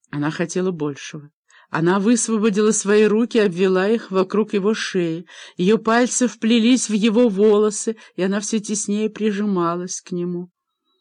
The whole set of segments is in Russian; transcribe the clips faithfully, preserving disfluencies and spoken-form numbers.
Она хотела большего. Она высвободила свои руки, обвела их вокруг его шеи. Ее пальцы вплелись в его волосы, и она все теснее прижималась к нему.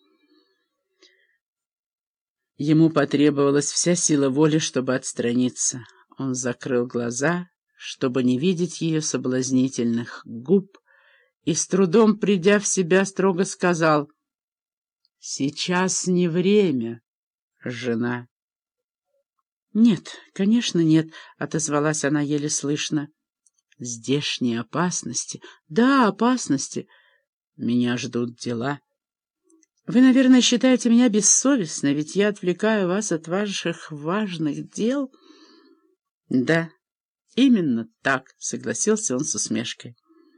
Ему потребовалась вся сила воли, чтобы отстраниться. Он закрыл глаза, чтобы не видеть ее соблазнительных губ, и, с трудом придя в себя, строго сказал: «Сейчас не время, жена». «Нет, конечно, нет», — отозвалась она еле слышно. «Здешние опасности». «Да, опасности. Меня ждут дела. Вы, наверное, считаете меня бессовестной, ведь я отвлекаю вас от ваших важных дел». «Да, именно так», — согласился он с усмешкой.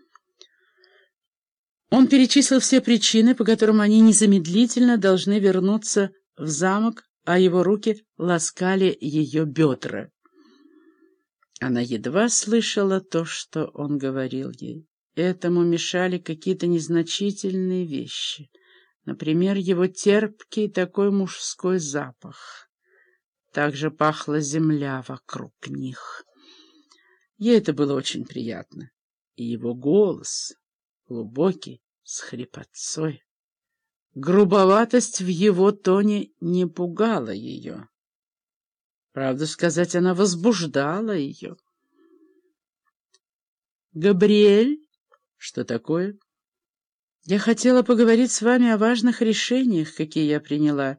Он перечислил все причины, по которым они незамедлительно должны вернуться в замок, а его руки ласкали ее бедра. Она едва слышала то, что он говорил ей. Этому мешали какие-то незначительные вещи. Например, его терпкий такой мужской запах. Также пахла земля вокруг них. Ей это было очень приятно. И его голос, глубокий, с хрипотцой. Грубоватость в его тоне не пугала ее. Правду сказать, она возбуждала ее. «Габриэль?» «Что такое?» «Я хотела поговорить с вами о важных решениях, какие я приняла».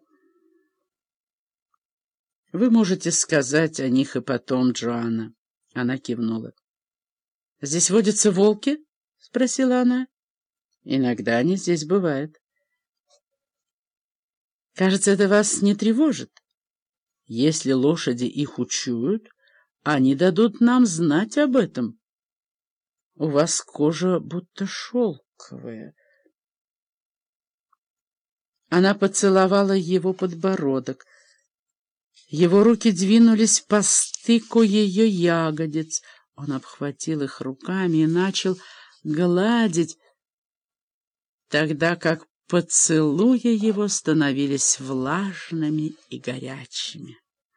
«Вы можете сказать о них и потом, Джоанна». Она кивнула. «Здесь водятся волки?» — спросила она. «Иногда они здесь бывают». «Кажется, это вас не тревожит. Если лошади их учуют, они дадут нам знать об этом. У вас кожа будто шелковая». Она поцеловала его подбородок. Его руки двинулись по стыку ее ягодиц. Он обхватил их руками и начал гладить, тогда как поцелуи его становились влажными и горячими.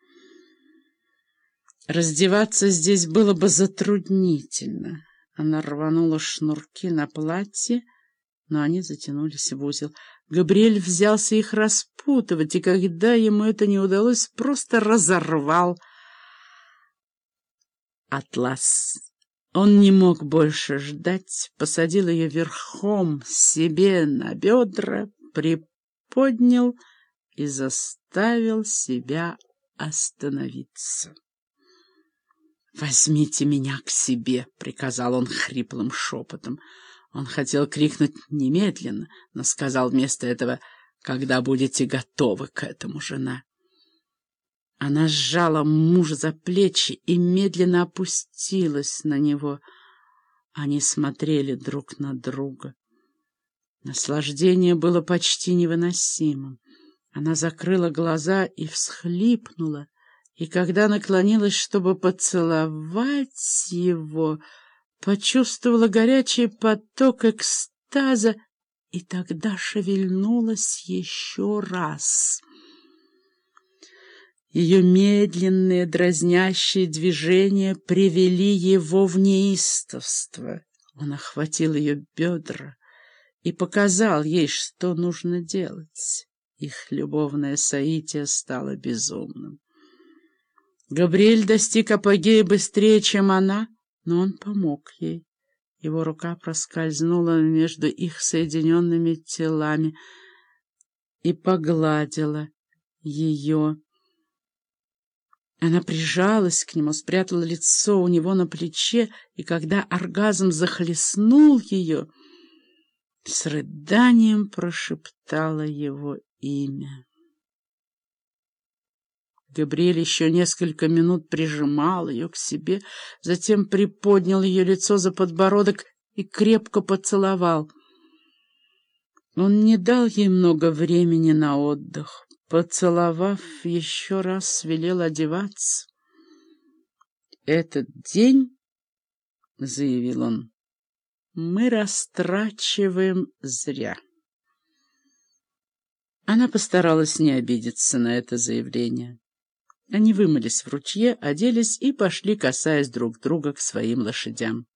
Раздеваться здесь было бы затруднительно. Она рванула шнурки на платье, но они затянулись в узел. Габриэль взялся их распутывать, и когда ему это не удалось, просто разорвал атлас. Он не мог больше ждать, посадил ее верхом себе на бедра, приподнял и заставил себя остановиться. «Возьмите меня к себе», — приказал он хриплым шепотом. Он хотел крикнуть немедленно, но сказал вместо этого: «Когда будете готовы к этому, жена». Она сжала мужа за плечи и медленно опустилась на него. Они смотрели друг на друга. Наслаждение было почти невыносимым. Она закрыла глаза и всхлипнула, и когда наклонилась, чтобы поцеловать его, почувствовала горячий поток экстаза и тогда шевельнулась еще раз. Ее медленные дразнящие движения привели его в неистовство. Он охватил ее бедра и показал ей, что нужно делать. Их любовное соитие стало безумным. Габриэль достиг апогея быстрее, чем она, но он помог ей. Его рука проскользнула между их соединенными телами и погладила ее. Она прижалась к нему, спрятала лицо у него на плече, и когда оргазм захлестнул ее, с рыданием прошептала его имя. Габриэль еще несколько минут прижимал ее к себе, затем приподнял ее лицо за подбородок и крепко поцеловал. Он не дал ей много времени на отдых. Поцеловав, еще раз велел одеваться. «Этот день, — заявил он, — мы растрачиваем зря». Она постаралась не обидеться на это заявление. Они вымылись в ручье, оделись и пошли, касаясь друг друга, к своим лошадям.